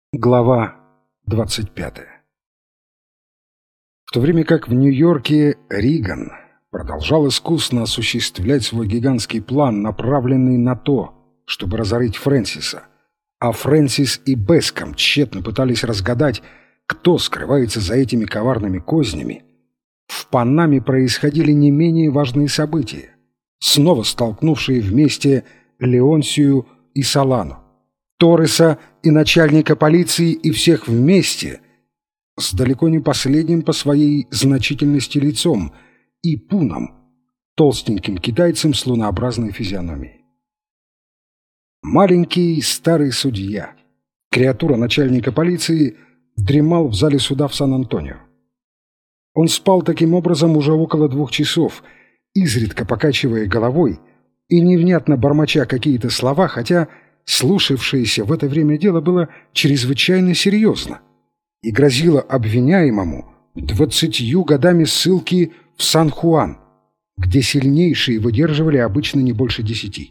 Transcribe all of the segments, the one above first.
Глава 25. В то время как в Нью-Йорке Риган продолжал искусно осуществлять свой гигантский план, направленный на то, чтобы разорить Фрэнсиса, а Фрэнсис и Бэском тщетно пытались разгадать, кто скрывается за этими коварными кознями, в Панаме происходили не менее важные события, снова столкнувшие вместе Леонсию и Солану, Торреса и начальника полиции, и всех вместе, с далеко не последним по своей значительности лицом, и Пуном, толстеньким китайцем с лунообразной физиономией. Маленький старый судья, креатура начальника полиции, дремал в зале суда в Сан-Антонио. Он спал таким образом уже около 2 часов, изредка покачивая головой и невнятно бормоча какие-то слова, хотя слушавшееся в это время дело было чрезвычайно серьезно и грозило обвиняемому 20 годами ссылки в Сан-Хуан, где сильнейшие выдерживали обычно не больше 10.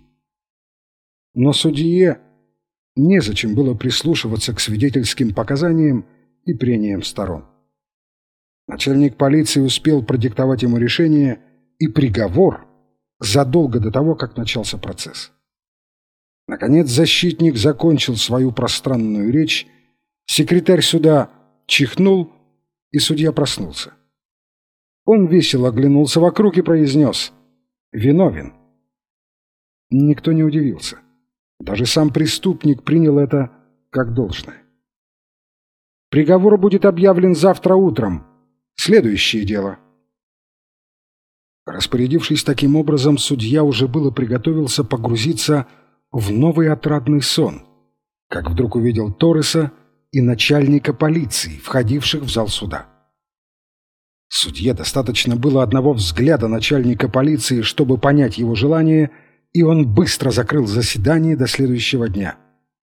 Но судье незачем было прислушиваться к свидетельским показаниям и прениям сторон. Начальник полиции успел продиктовать ему решение и приговор задолго до того, как начался процесс. Наконец защитник закончил свою пространную речь, секретарь суда чихнул, и судья проснулся. Он весело оглянулся вокруг и произнес: «Виновен». Никто не удивился. Даже сам преступник принял это как должное. «Приговор будет объявлен завтра утром. Следующее дело». Распорядившись таким образом, судья уже было приготовился погрузиться в новый отрадный сон, как вдруг увидел Торреса и начальника полиции, входивших в зал суда. Судье достаточно было одного взгляда начальника полиции, чтобы понять его желание, и он быстро закрыл заседание до следующего дня.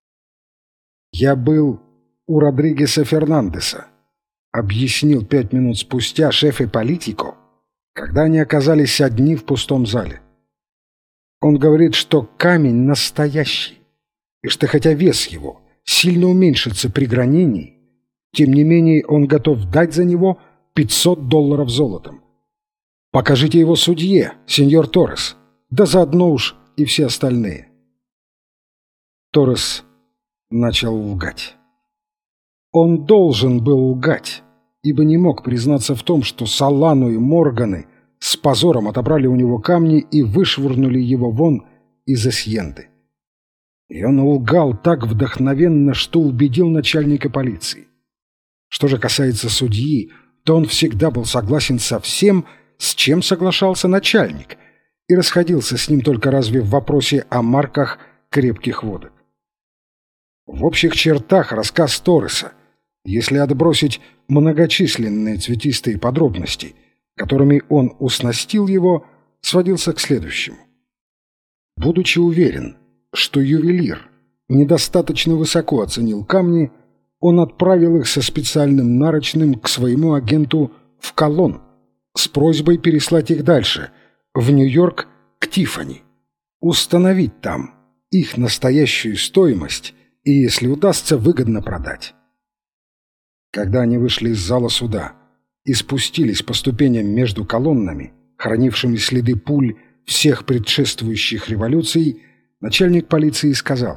«Я был у Родригеса Фернандеса», — объяснил 5 минут спустя шеф политико, когда они оказались одни в пустом зале. Он говорит, что камень настоящий, и что хотя вес его сильно уменьшится при гранении, тем не менее он готов дать за него $500 золотом. Покажите его судье, сеньор Торрес, да заодно уж и все остальные. Торрес начал лгать. Он должен был лгать, ибо не мог признаться в том, что Солану и Морганы с позором отобрали у него камни и вышвырнули его вон из Асьенды. И он лгал так вдохновенно, что убедил начальника полиции. Что же касается судьи, то он всегда был согласен со всем, с чем соглашался начальник, и расходился с ним только разве в вопросе о марках крепких водок. В общих чертах рассказ Торреса, если отбросить многочисленные цветистые подробности, которыми он уснастил его, сводился к следующему. Будучи уверен, что ювелир недостаточно высоко оценил камни, он отправил их со специальным нарочным к своему агенту в Колон с просьбой переслать их дальше, в Нью-Йорк, к Тиффани, установить там их настоящую стоимость и, если удастся, выгодно продать. Когда они вышли из зала суда и спустились по ступеням между колоннами, хранившими следы пуль всех предшествующих революций, начальник полиции сказал: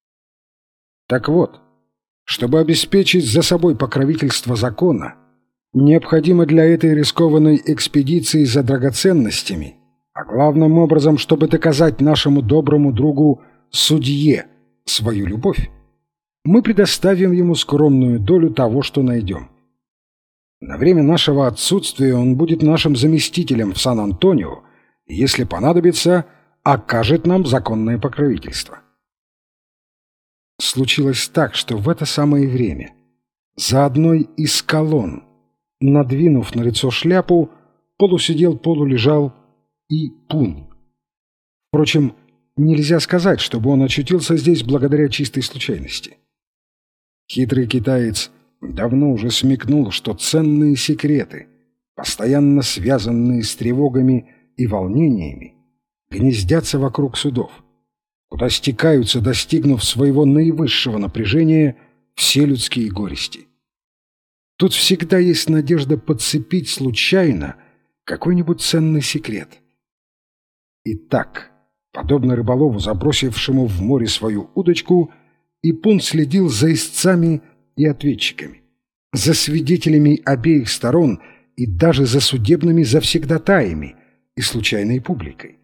«Так вот, чтобы обеспечить за собой покровительство закона, необходимо для этой рискованной экспедиции за драгоценностями, а главным образом, чтобы доказать нашему доброму другу судье свою любовь, мы предоставим ему скромную долю того, что найдем. На время нашего отсутствия он будет нашим заместителем в Сан-Антонио и, если понадобится, окажет нам законное покровительство». Случилось так, что в это самое время за одной из колонн, надвинув на лицо шляпу, полусидел, полулежал и Пун. Впрочем, нельзя сказать, чтобы он очутился здесь благодаря чистой случайности. Хитрый китаец давно уже смекнул, что ценные секреты, постоянно связанные с тревогами и волнениями, гнездятся вокруг судов, куда стекаются, достигнув своего наивысшего напряжения, все людские горести. Тут всегда есть надежда подцепить случайно какой-нибудь ценный секрет. Итак, подобно рыболову, забросившему в море свою удочку, Ипун следил за истцами и ответчиками, за свидетелями обеих сторон и даже за судебными завсегдатаями и случайной публикой.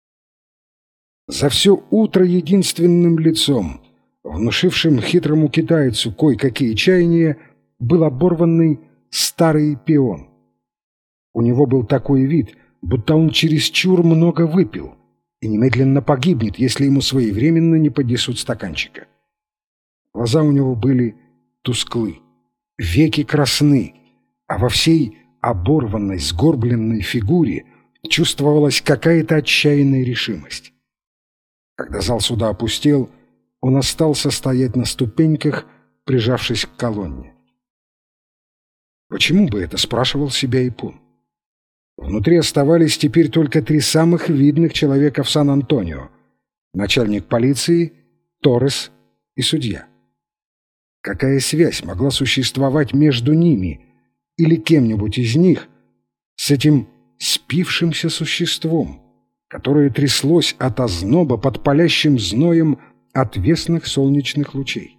За все утро единственным лицом, внушившим хитрому китайцу кое-какие чаяния, был оборванный старый пион. У него был такой вид, будто он чересчур много выпил и немедленно погибнет, если ему своевременно не поднесут стаканчика. Глаза у него были тусклы, веки красны, а во всей оборванной, сгорбленной фигуре чувствовалась какая-то отчаянная решимость. Когда зал суда опустел, он остался стоять на ступеньках, прижавшись к колонне. Почему бы это, спрашивал себя Ипун? Внутри оставались теперь только 3 самых видных человека в Сан-Антонио: начальник полиции, Торрес и судья. Какая связь могла существовать между ними или кем-нибудь из них с этим спившимся существом, которое тряслось от озноба под палящим зноем отвесных солнечных лучей?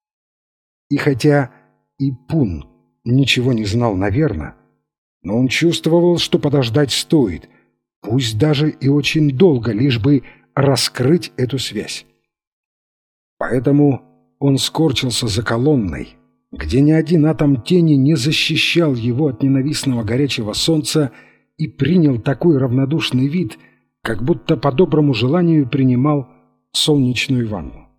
И хотя Ипун ничего не знал, наверное, но он чувствовал, что подождать стоит, пусть даже и очень долго, лишь бы раскрыть эту связь. Поэтому он скорчился за колонной, где ни один атом тени не защищал его от ненавистного горячего солнца, и принял такой равнодушный вид, как будто по доброму желанию принимал солнечную ванну.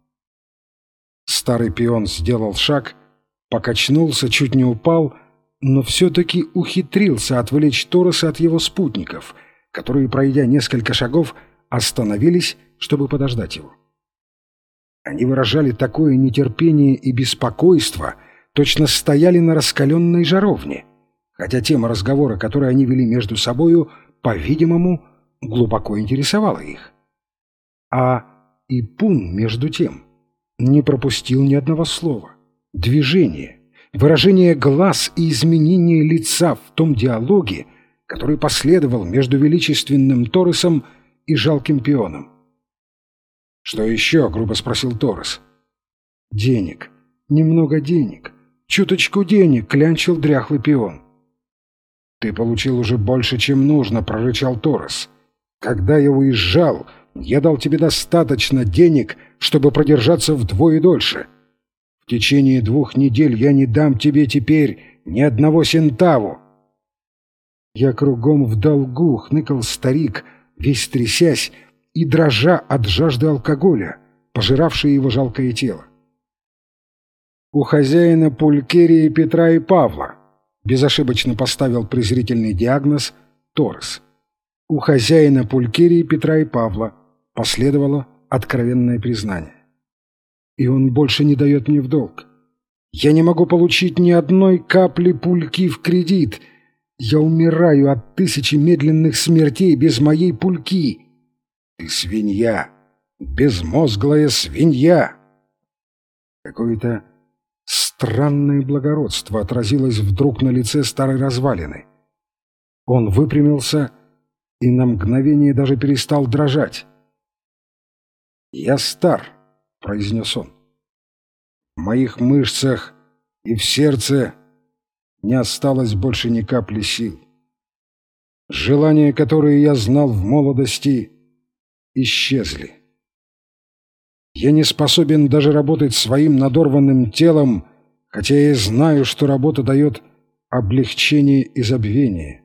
Старый пион сделал шаг, покачнулся, чуть не упал, но все-таки ухитрился отвлечь Торреса от его спутников, которые, пройдя несколько шагов, остановились, чтобы подождать его. Они выражали такое нетерпение и беспокойство, точно стояли на раскаленной жаровне, хотя тема разговора, которую они вели между собою, по-видимому, глубоко интересовала их. А Ипун, между тем, не пропустил ни одного слова, движения, выражения глаз и изменения лица в том диалоге, который последовал между величественным Торресом и жалким пионом. «Что еще?» — грубо спросил Торрес. «Денег. Немного денег. Чуточку денег», — клянчил дряхлый пион. «Ты получил уже больше, чем нужно», — прорычал Торрес. «Когда я уезжал, я дал тебе достаточно денег, чтобы продержаться вдвое дольше. В течение 2 недель я не дам тебе теперь ни одного сентаву». «Я кругом в долгу», — хныкал старик, весь трясясь и дрожа от жажды алкоголя, пожиравшей его жалкое тело. «У хозяина Пулькерии Петра и Павла», — безошибочно поставил презрительный диагноз Торрес. «У хозяина Пулькерии Петра и Павла», — последовало откровенное признание. «И он больше не дает мне в долг. Я не могу получить ни одной капли пульки в кредит. Я умираю от 1000 медленных смертей без моей пульки. Ты свинья, безмозглая свинья!» Какое-то странное благородство отразилось вдруг на лице старой развалины. Он выпрямился и на мгновение даже перестал дрожать. «Я стар», — произнес он. «В моих мышцах и в сердце не осталось больше ни капли сил. Желания, которые я знал в молодости, исчезли. Я не способен даже работать своим надорванным телом, хотя я знаю, что работа дает облегчение и забвение.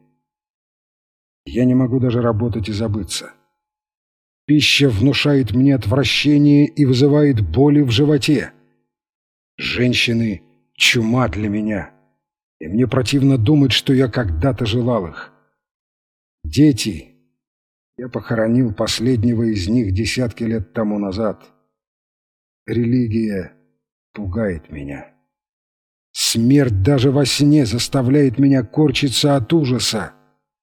Я не могу даже работать и забыться. Пища внушает мне отвращение и вызывает боли в животе. Женщины — чума для меня, и мне противно думать, что я когда-то желал их. Дети — я похоронил последнего из них десятки лет тому назад. Религия пугает меня. Смерть даже во сне заставляет меня корчиться от ужаса.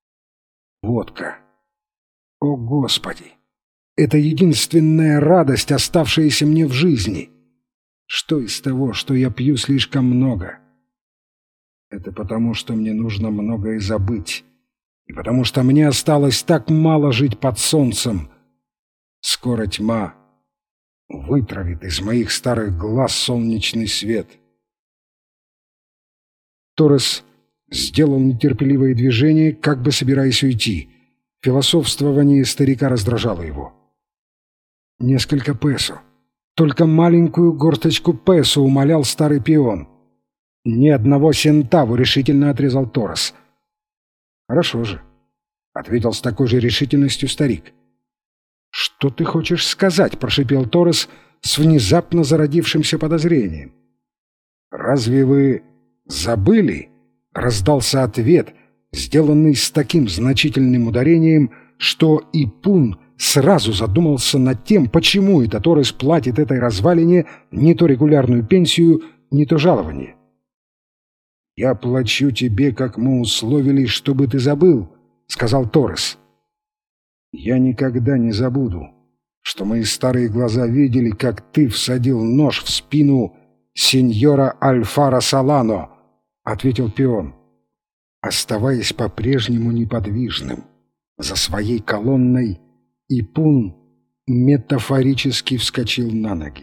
Водка. О, Господи! Это единственная радость, оставшаяся мне в жизни. Что из того, что я пью слишком много? Это потому, что мне нужно многое забыть. И потому что мне осталось так мало жить под солнцем. Скоро тьма вытравит из моих старых глаз солнечный свет. Торрес сделал нетерпеливое движение, как бы собираясь уйти. Философствование старика раздражало его. «Несколько песо. Только маленькую горсточку песо», — умолял старый пион. «Ни одного сентаву», — решительно отрезал Торрес. «Хорошо же», — ответил с такой же решительностью старик. «Что ты хочешь сказать?» — прошипел Торрес с внезапно зародившимся подозрением. «Разве вы забыли?» — раздался ответ, сделанный с таким значительным ударением, что Ипун сразу задумался над тем, почему это Торрес платит этой развалине не то регулярную пенсию, не то жалование. «Я плачу тебе, как мы условились, чтобы ты забыл», — сказал Торрес. «Я никогда не забуду, что мои старые глаза видели, как ты всадил нож в спину сеньора Альфара Солано», — ответил пион. Оставаясь по-прежнему неподвижным за своей колонной, Ипун метафорически вскочил на ноги.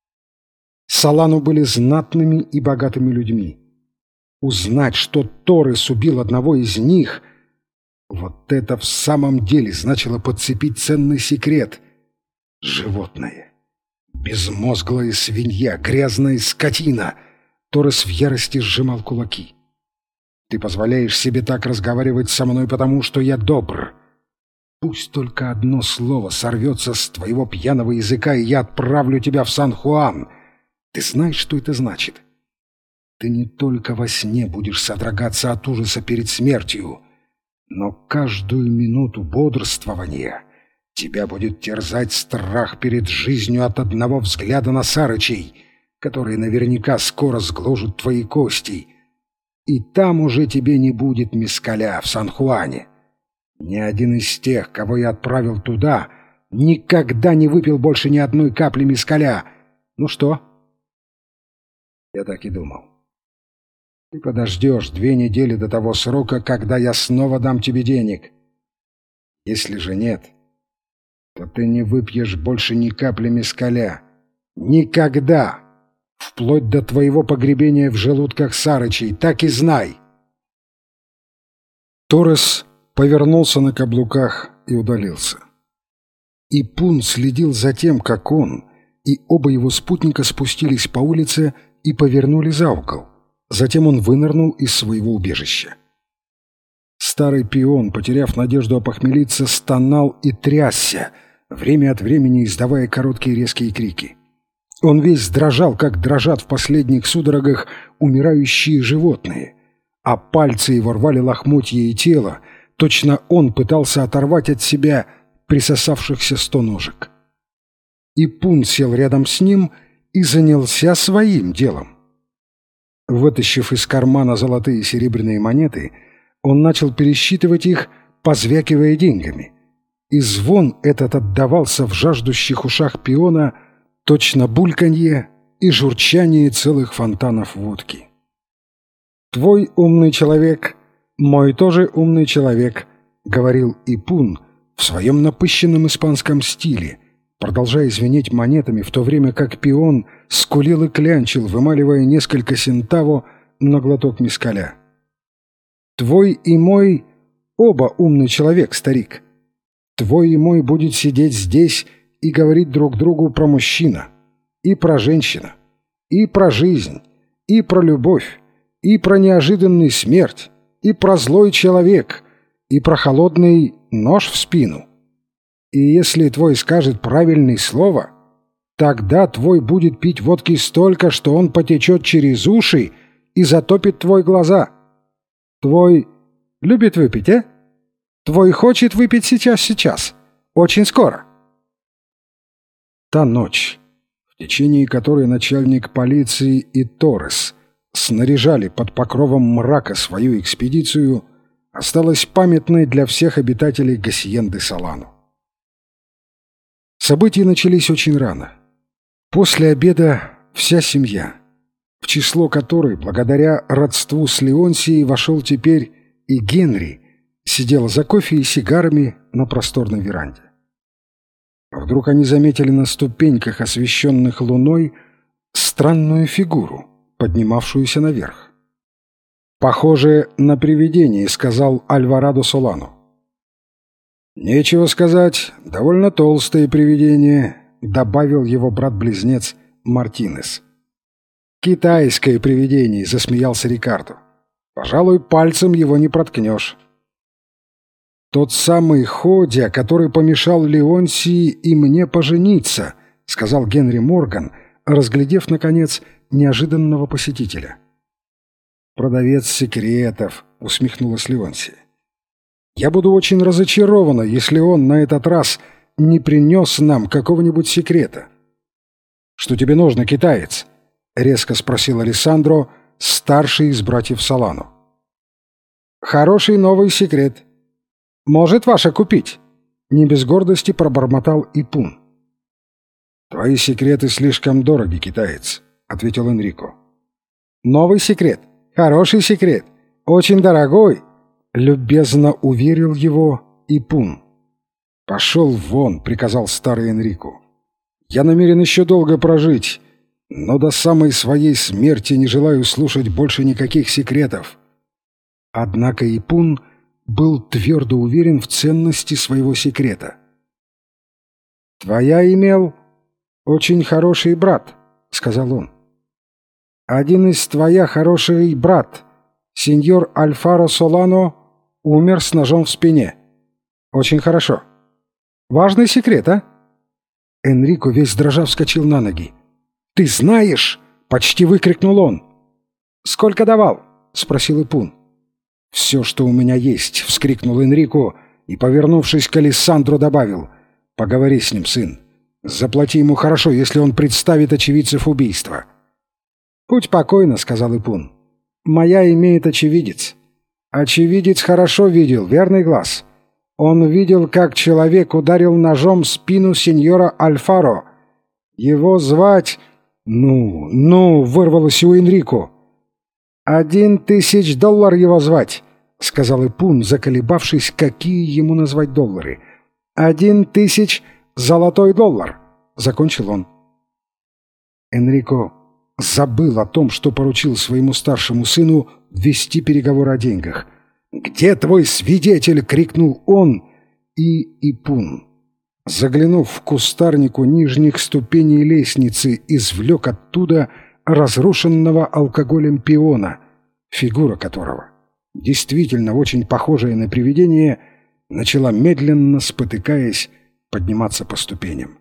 Солано были знатными и богатыми людьми. Узнать, что Торрес убил одного из них, вот это в самом деле значило подцепить ценный секрет. Животное, безмозглая свинья, грязная скотина. Торрес в ярости сжимал кулаки. «Ты позволяешь себе так разговаривать со мной, потому что я добр. Пусть только одно слово сорвется с твоего пьяного языка, и я отправлю тебя в Сан-Хуан. Ты знаешь, что это значит? Ты не только во сне будешь содрогаться от ужаса перед смертью, но каждую минуту бодрствования тебя будет терзать страх перед жизнью от одного взгляда на Сарычей, которые наверняка скоро сгложат твои кости. И там уже тебе не будет мескаля в Сан-Хуане. Ни один из тех, кого я отправил туда, никогда не выпил больше ни одной капли мескаля. Ну что?» «Я так и думал. Ты подождешь 2 недели до того срока, когда я снова дам тебе денег. Если же нет, то ты не выпьешь больше ни капли мескаля. Никогда! Вплоть до твоего погребения в желудках Сарычей. Так и знай!» Торрес повернулся на каблуках и удалился. Ипун следил за тем, как он и оба его спутника спустились по улице и повернули за угол. Затем он вынырнул из своего убежища. Старый пион, потеряв надежду опохмелиться, стонал и трясся, время от времени издавая короткие резкие крики. Он весь дрожал, как дрожат в последних судорогах умирающие животные, а пальцы его рвали лохмотья и тело, точно он пытался оторвать от себя присосавшихся 100 ножек. Ипун сел рядом с ним и занялся своим делом. Вытащив из кармана золотые и серебряные монеты, он начал пересчитывать их, позвякивая деньгами. И звон этот отдавался в жаждущих ушах пиона точно бульканье и журчание целых фонтанов водки. «Твой умный человек, мой тоже умный человек», — говорил Ипун в своем напыщенном испанском стиле, продолжая звенеть монетами, в то время как пион скулил и клянчил, вымаливая несколько сентаво на глоток мескаля. «Твой и мой оба умный человек, старик. Твой и мой будет сидеть здесь и говорить друг другу про мужчина, и про женщина, и про жизнь, и про любовь, и про неожиданную смерть, и про злой человек, и про холодный нож в спину. И если твой скажет правильное слово, тогда твой будет пить водки столько, что он потечет через уши и затопит твой глаза. Твой любит выпить, а? Твой хочет выпить сейчас, очень скоро». Та ночь, в течение которой начальник полиции и Торрес снаряжали под покровом мрака свою экспедицию, осталась памятной для всех обитателей Гасьен-де-Солано. События начались очень рано. После обеда вся семья, в число которой, благодаря родству с Леонсией, вошел теперь и Генри, сидела за кофе и сигарами на просторной веранде. Вдруг они заметили на ступеньках, освещенных луной, странную фигуру, поднимавшуюся наверх. «Похоже на привидение», — сказал Альварадо Солано. «Нечего сказать, довольно толстое привидение», — добавил его брат-близнец Мартинес. «Китайское привидение», — засмеялся Рикардо. «Пожалуй, пальцем его не проткнешь». «Тот самый Ходя, который помешал Леонсии и мне пожениться», — сказал Генри Морган, разглядев, наконец, неожиданного посетителя. «Продавец секретов», — усмехнулась Леонсия. «Я буду очень разочарована, если он на этот раз не принес нам какого-нибудь секрета». «Что тебе нужно, китаец?» — резко спросил Алессандро, старший из братьев Солано. «Хороший новый секрет. Может, ваша купить?» — не без гордости пробормотал Ипун. «Твои секреты слишком дороги, китаец», — ответил Энрико. «Новый секрет. Хороший секрет. Очень дорогой», — любезно уверил его Ипун. «Пошел вон», — приказал старый Энрико. «Я намерен еще долго прожить, но до самой своей смерти не желаю слушать больше никаких секретов». Однако Ипун был твердо уверен в ценности своего секрета. «Твоя имел очень хороший брат», — сказал он. «Один из твоя хороший брат, сеньор Альфаро Солано, умер с ножом в спине. Очень хорошо. Важный секрет, а?» Энрико весь дрожа вскочил на ноги. «Ты знаешь?» — почти выкрикнул он. «Сколько давал?» — спросил Ипун. «Все, что у меня есть», — вскрикнул Энрико и, повернувшись к Алессандро, добавил: «Поговори с ним, сын. Заплати ему хорошо, если он представит очевидцев убийства». «Будь покойно», — сказал Ипун. «Моя имеет очевидец. Очевидец хорошо видел, верный глаз. Он видел, как человек ударил ножом в спину сеньора Альфаро. Его звать...» «Ну», — вырвалось у Энрико. $1000 его звать», — сказал Ипун, заколебавшись, какие ему назвать доллары. 1000 золотой доллар», — закончил он. Энрико забыл о том, что поручил своему старшему сыну вести переговоры о деньгах. «Где твой свидетель?» — крикнул он, и Ипун, заглянув в кустарник у нижних ступеней лестницы, извлек оттуда разрушенного алкоголем пиона, фигура которого, действительно очень похожая на привидение, начала медленно, спотыкаясь, подниматься по ступеням.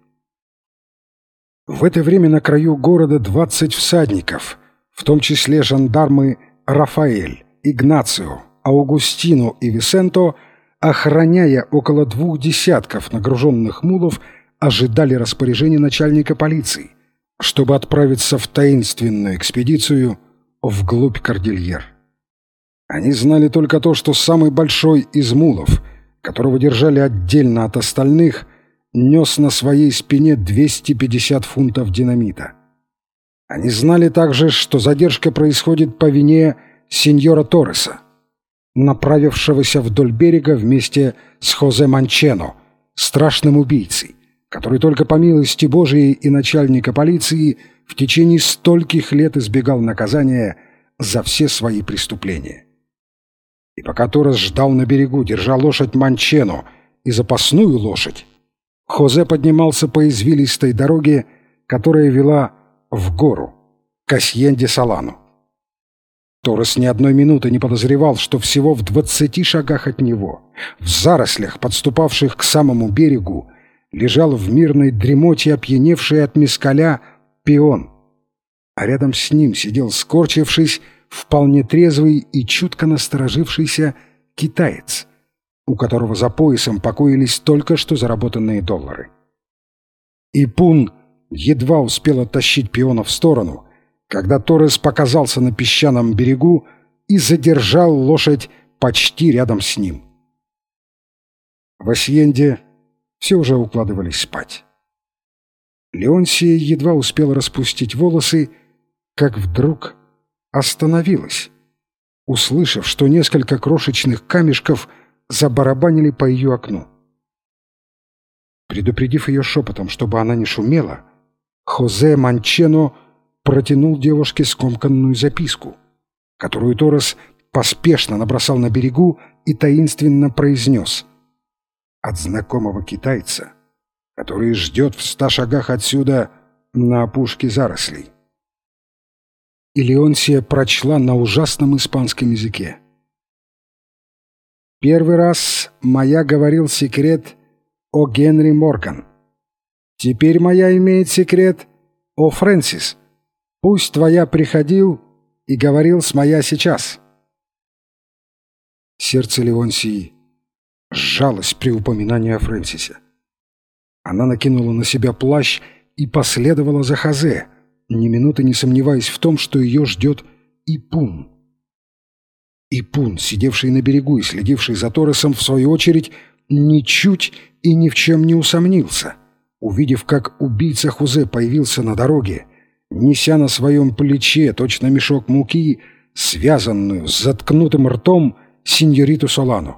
В это время на краю города 20 всадников, в том числе жандармы Рафаэль, Игнацио, Аугустино и Висенто, охраняя около 2 десятков нагруженных мулов, ожидали распоряжения начальника полиции, чтобы отправиться в таинственную экспедицию вглубь Кордильер. Они знали только то, что самый большой из мулов, которого держали отдельно от остальных, нес на своей спине 250 фунтов динамита. Они знали также, что задержка происходит по вине сеньора Торреса, направившегося вдоль берега вместе с Хозе Манчено, страшным убийцей, который только по милости Божией и начальника полиции в течение стольких лет избегал наказания за все свои преступления. И пока Торрес ждал на берегу, держа лошадь Манчено и запасную лошадь, Хозе поднимался по извилистой дороге, которая вела в гору, к Асьенде-Солану. Торрес ни одной минуты не подозревал, что всего в 20 шагах от него, в зарослях, подступавших к самому берегу, лежал в мирной дремоте опьяневший от мескаля пион, а рядом с ним сидел, скорчившись, вполне трезвый и чутко насторожившийся китаец, у которого за поясом покоились только что заработанные доллары. Ипун едва успел оттащить пиона в сторону, когда Торрес показался на песчаном берегу и задержал лошадь почти рядом с ним. В Асьенде все уже укладывались спать. Леонсия едва успела распустить волосы, как вдруг остановилась, услышав, что несколько крошечных камешков забарабанили по ее окну. Предупредив ее шепотом, чтобы она не шумела, Хозе Манчено протянул девушке скомканную записку, которую Торрес поспешно набросал на берегу и таинственно произнес: «От знакомого китайца, который ждет в 100 шагах отсюда на опушке зарослей». И Леонсия прочла на ужасном испанском языке: «Первый раз моя говорил секрет о Генри Морган. Теперь моя имеет секрет о Фрэнсис. Пусть твоя приходил и говорил с моя сейчас». Сердце Леонсии сжалось при упоминании о Фрэнсисе. Она накинула на себя плащ и последовала за Хозе, ни минуты не сомневаясь в том, что ее ждет Ипун. Ипун, сидевший на берегу и следивший за Торресом, в свою очередь, ничуть и ни в чем не усомнился. Увидев, как убийца Хозе появился на дороге, неся на своем плече точно мешок муки, связанную с заткнутым ртом синьориту Солану.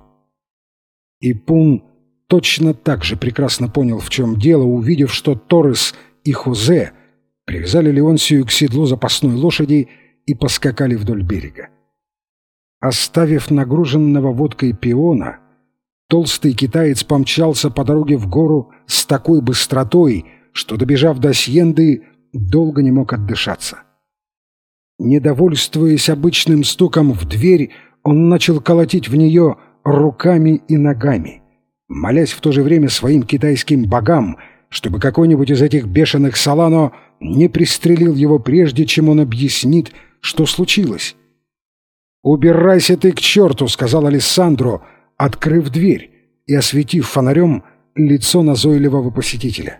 Ипун точно так же прекрасно понял, в чем дело, увидев, что Торрес и Хозе привязали Леонсию к седлу запасной лошади и поскакали вдоль берега. Оставив нагруженного водкой пиона, толстый китаец помчался по дороге в гору с такой быстротой, что, добежав до Асьенды, долго не мог отдышаться. Недовольствуясь обычным стуком в дверь, он начал колотить в нее руками и ногами, молясь в то же время своим китайским богам, чтобы какой-нибудь из этих бешеных Солано не пристрелил его прежде, чем он объяснит, что случилось. «Убирайся ты к черту!» — сказал Алессандро, открыв дверь и осветив фонарем лицо назойливого посетителя.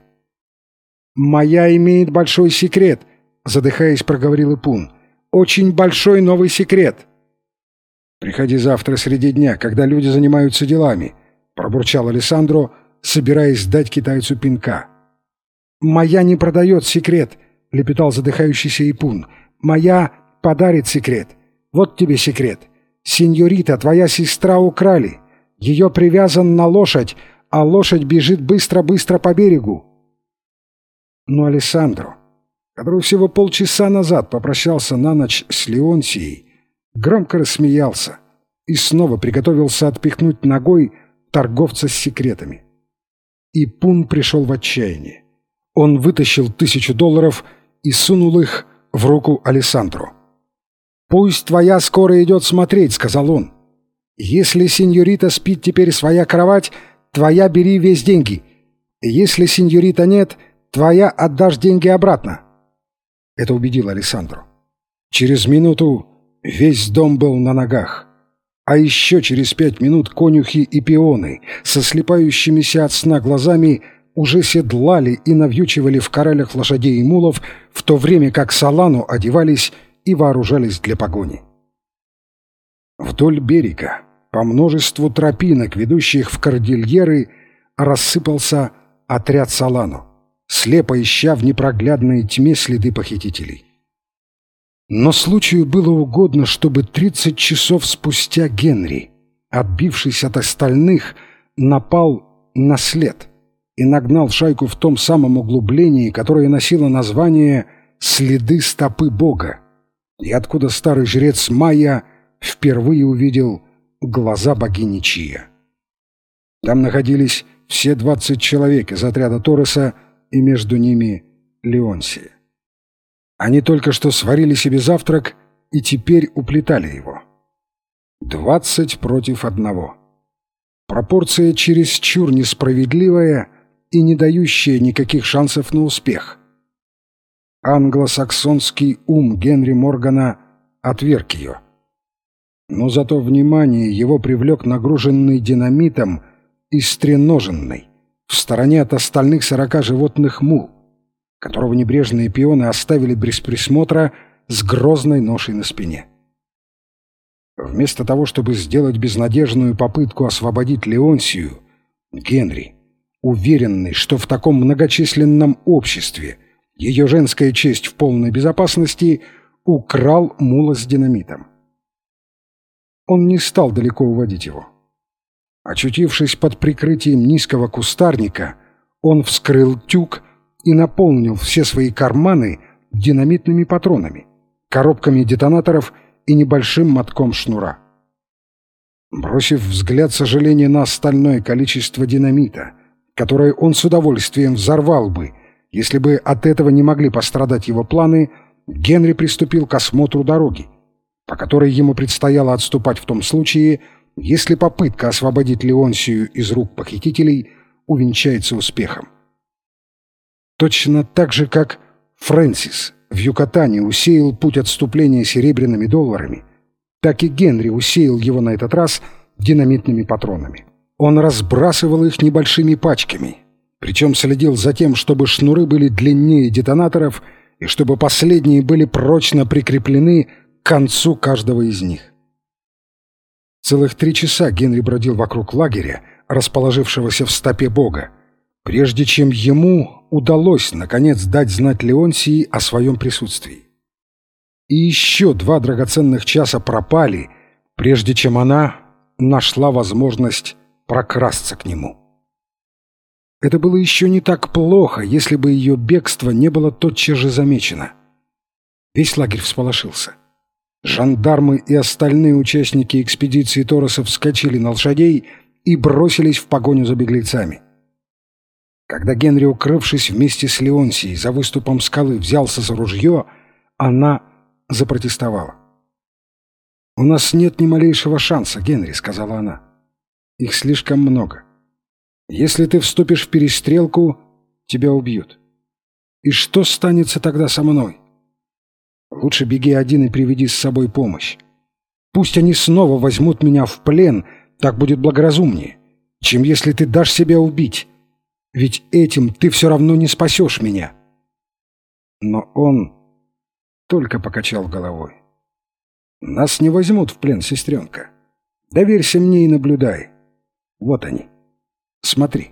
«Моя имеет большой секрет», — задыхаясь, проговорил Ипун. «Очень большой новый секрет». «Приходи завтра среди дня, когда люди занимаются делами», — пробурчал Алессандро, собираясь дать китайцу пинка. «Моя не продает секрет», — лепетал задыхающийся Ипун. «Моя подарит секрет. Вот тебе секрет. Синьорита, твоя сестра, украли. Ее привязан на лошадь, а лошадь бежит быстро-быстро по берегу». Но Алессандро, который всего полчаса назад попрощался на ночь с Леонсией, громко рассмеялся и снова приготовился отпихнуть ногой торговца с секретами. Ипун пришел в отчаяние. Он вытащил $1000 и сунул их в руку Алессандро. «Пусть твоя скоро идет смотреть», — сказал он. «Если синьорита спит теперь своя кровать, твоя бери весь деньги. Если синьорита нет, твоя отдашь деньги обратно». Это убедило Алессандро. Через минуту весь дом был на ногах. А еще через 5 минут конюхи и пионы со слипающимися от сна глазами уже седлали и навьючивали в коралях лошадей и мулов, в то время как Солану одевались и вооружались для погони. Вдоль берега, по множеству тропинок, ведущих в кордильеры, рассыпался отряд Солану, слепо ища в непроглядной тьме следы похитителей. Но случаю было угодно, чтобы 30 часов спустя Генри, отбившись от остальных, напал на след и нагнал шайку в том самом углублении, которое носило название «Следы стопы Бога», и откуда старый жрец Майя впервые увидел глаза богини Чия. Там находились все 20 человек из отряда Торреса, и между ними Леонсия. Они только что сварили себе завтрак и теперь уплетали его. 20 против 1. Пропорция чересчур несправедливая и не дающая никаких шансов на успех. Англосаксонский ум Генри Моргана отверг ее. Но зато внимание его привлек нагруженный динамитом и стреноженный в стороне от остальных 40 животных мул, которого небрежные пионы оставили без присмотра с грозной ношей на спине. Вместо того, чтобы сделать безнадежную попытку освободить Леонсию, Генри, уверенный, что в таком многочисленном обществе ее женская честь в полной безопасности, украл мула с динамитом. Он не стал далеко уводить его. Очутившись под прикрытием низкого кустарника, он вскрыл тюк и наполнил все свои карманы динамитными патронами, коробками детонаторов и небольшим мотком шнура. Бросив взгляд сожаления на остальное количество динамита, которое он с удовольствием взорвал бы, если бы от этого не могли пострадать его планы, Генри приступил к осмотру дороги, по которой ему предстояло отступать в том случае, если попытка освободить Леонсию из рук похитителей увенчается успехом. Точно так же, как Фрэнсис в Юкатане усеял путь отступления серебряными долларами, так и Генри усеял его на этот раз динамитными патронами. Он разбрасывал их небольшими пачками, причем следил за тем, чтобы шнуры были длиннее детонаторов и чтобы последние были прочно прикреплены к концу каждого из них. Целых 3 часа Генри бродил вокруг лагеря, расположившегося в стопе Бога, прежде чем ему удалось, наконец, дать знать Леонсии о своем присутствии. И еще 2 драгоценных часа пропали, прежде чем она нашла возможность прокрасться к нему. Это было еще не так плохо, если бы ее бегство не было тотчас же замечено. Весь лагерь всполошился. Жандармы и остальные участники экспедиции Торреса вскочили на лошадей и бросились в погоню за беглецами. Когда Генри, укрывшись вместе с Леонсией за выступом скалы, взялся за ружье, она запротестовала. «У нас нет ни малейшего шанса, Генри», — сказала она. «Их слишком много. Если ты вступишь в перестрелку, тебя убьют. И что станется тогда со мной? Лучше беги один и приведи с собой помощь. Пусть они снова возьмут меня в плен, так будет благоразумнее, чем если ты дашь себя убить. Ведь этим ты все равно не спасешь меня». Но он только покачал головой. «Нас не возьмут в плен, сестренка. Доверься мне и наблюдай. Вот они. Смотри».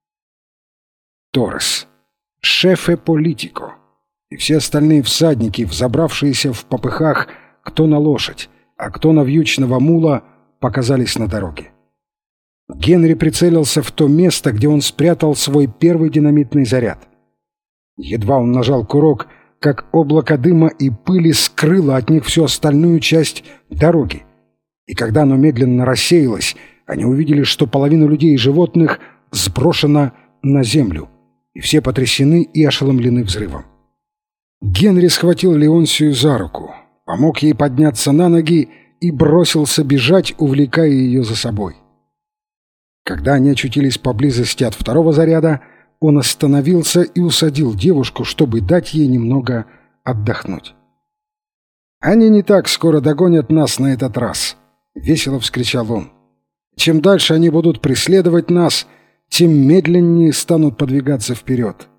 Торрес, шефе политико, и все остальные всадники, взобравшиеся в попыхах кто на лошадь, а кто на вьючного мула, показались на дороге. Генри прицелился в то место, где он спрятал свой первый динамитный заряд. Едва он нажал курок, как облако дыма и пыли скрыло от них всю остальную часть дороги. И когда оно медленно рассеялось, они увидели, что половина людей и животных сброшена на землю, и все потрясены и ошеломлены взрывом. Генри схватил Леонсию за руку, помог ей подняться на ноги и бросился бежать, увлекая ее за собой. Когда они очутились поблизости от второго заряда, он остановился и усадил девушку, чтобы дать ей немного отдохнуть. «Они не так скоро догонят нас на этот раз», — весело вскричал он. «Чем дальше они будут преследовать нас, тем медленнее станут подвигаться вперед».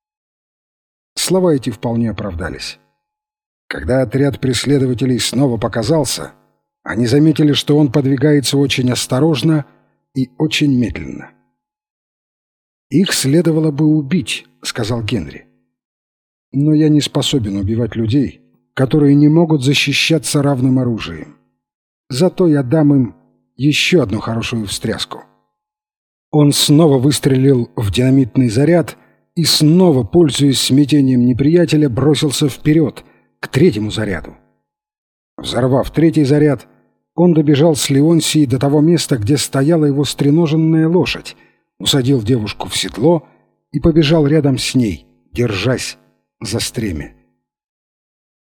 Слова эти вполне оправдались. Когда отряд преследователей снова показался, они заметили, что он подвигается очень осторожно и очень медленно. «Их следовало бы убить», — сказал Генри. «Но я не способен убивать людей, которые не могут защищаться равным оружием. Зато я дам им еще одну хорошую встряску». Он снова выстрелил в динамитный заряд и снова, пользуясь смятением неприятеля, бросился вперед, к третьему заряду. Взорвав третий заряд, он добежал с Леонсией до того места, где стояла его стреноженная лошадь, усадил девушку в седло и побежал рядом с ней, держась за стремя.